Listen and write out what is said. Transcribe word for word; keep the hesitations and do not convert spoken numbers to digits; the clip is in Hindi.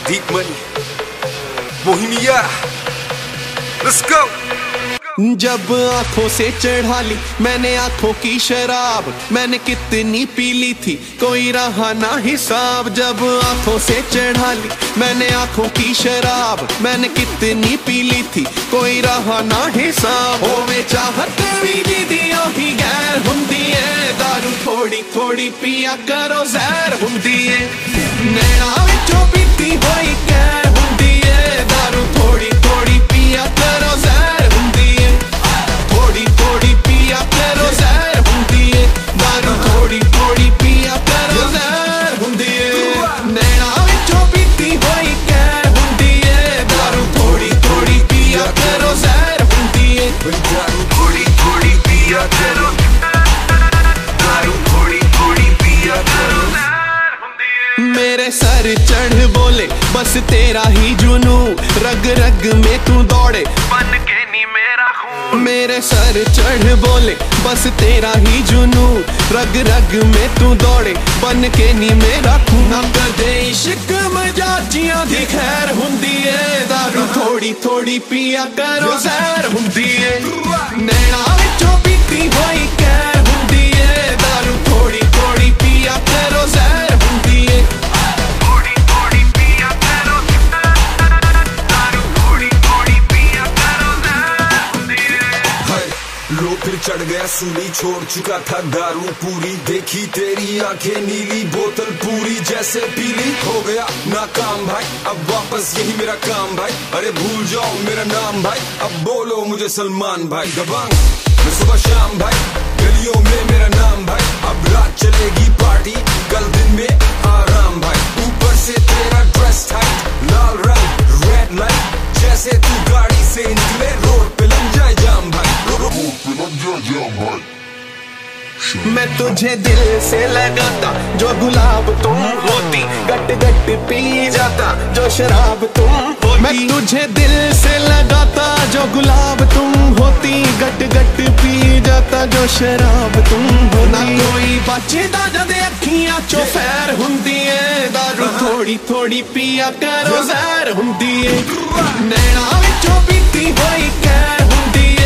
Deep Money, Bohemia, let's go। जब आंखों से चढ़ा ली मैंने आंखों की शराब, मैंने कितनी पी ली थी कोई रहा ना हिसाब। जब आंखों से चढ़ा ली मैंने आंखों की शराब, मैंने कितनी पी ली थी कोई रहा ना हिसाब। होवे चाहत भी दीदियों ही गैर हुंदी है, दारू थोड़ी थोड़ी पिया करो जहर हुंदी है। नैना विचों पीती होई गैर हुंदी है, दारू थोड़ी थोड़ी पिया करो जहर हुंदी है। थोड़ी थोड़ी पिया करो जहर हुंदी है, दारू थोड़ी थोड़ी पिया करो जहर हुंदी है। नैना विचों पीती होई गैर हुंदी है, दारू थोड़ी थोड़ी पिया करो जहर हुंदी है। दारू थोड़ी थोड़ी पिया करो, दारू थोड़ी थोड़ी पिया करो। मेरे सर चढ़ बोले बस तेरा ही जुनू, रग रग में तू दौड़े बन के नी मेरा खून। मेरे सर चढ़ बोले बस तेरा ही जुनू, रग रग में तू दौड़े बन के नी मेरा खून। ना कदे इश्क मजाजियां दी खैर हुंदी है, दारू थोड़ी थोड़ी पिया करो जहर हुंदी है। नैना विचों पीती होई गैर हुंदी है, दारू थोड़ी थोड़ी पिया करो जहर हुंदी है। थोड़ी थोड़ी पिया करो, दारू थोड़ी थोड़ी पिया करो जहर हुंदी है। लो फिर चढ़ गया सूली, छोड़ चुका था दारू पूरी, देखी तेरी आंखें नीली, बोतल पूरी जैसे पीली। हो गया नाकाम भाई, अब वापस यही मेरा काम भाई। अरे भूल जाओ मेरा नाम भाई, अब बोलो मुझे सलमान भाई। दबंग मैं सुबह शाम भाई, गलियों में मेरा नाम भाई। अब रात चलेगी पार्टी, कल दिन में आराम भाई। ऊपर से तेरा ड्रेस टाइट, लाल रंग रेड लाइट, जैसे तू गाड़ी से निकले रोड पे लग जाए जाम भाई, रोड पे लग जाए जाम भाई। मैं तुझे दिल से लगाता जो गुलाब तुम होती, गट गट पी जाता जो शराब तुम होती। मैं तुझे दिल से लगाता जो गुलाब तुम होती, गट गट पी जाता जो शराब तुम होती। ना कोई बचदा जद अखियां चो फैर हुंदी है, दारू थोड़ी थोड़ी पिया करो जहर हुंदी है। नैना विचों पीती होई गैर हुंदी